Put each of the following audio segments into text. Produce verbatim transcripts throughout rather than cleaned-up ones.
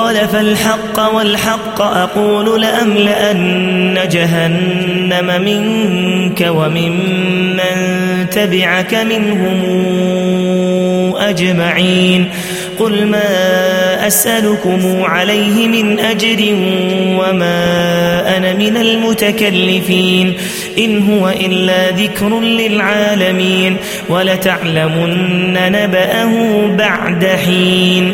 قال فالحق والحق أقول لأملأن جهنم منك وممن تبعك منهم أجمعين قل ما أسألكم عليه من أجر وما أنا من المتكلفين إن هو إلا ذكر للعالمين ولتعلمن نبأه بعد حين.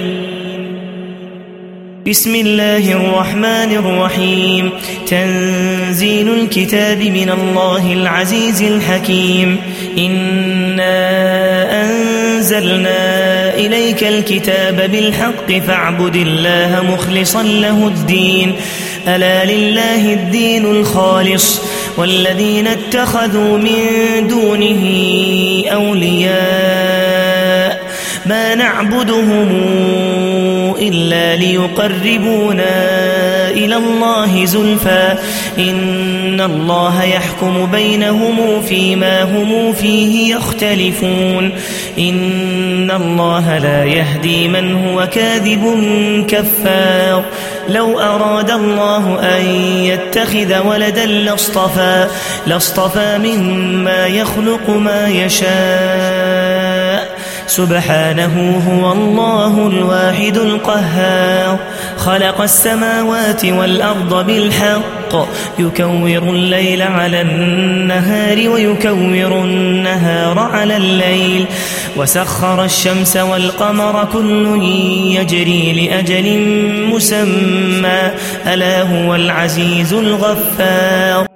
بسم الله الرحمن الرحيم تنزيل الكتاب من الله العزيز الحكيم إنا أنزلنا إليك الكتاب بالحق فاعبد الله مخلصا له الدين ألا لله الدين الخالص والذين اتخذوا من دونه أولياء ما نعبدهم إلا ليقربونا إلى الله زلفى إن الله يحكم بينهم فيما هم فيه يختلفون إن الله لا يهدي من هو كاذب كفار لو أراد الله أن يتخذ ولدا لاصطفى لاصطفى مما يخلق ما يشاء سبحانه هو الله الواحد القهار خلق السماوات والأرض بالحق يكور الليل على النهار ويكور النهار على الليل وسخر الشمس والقمر كل يجري لأجل مسمى ألا هو العزيز الغفار.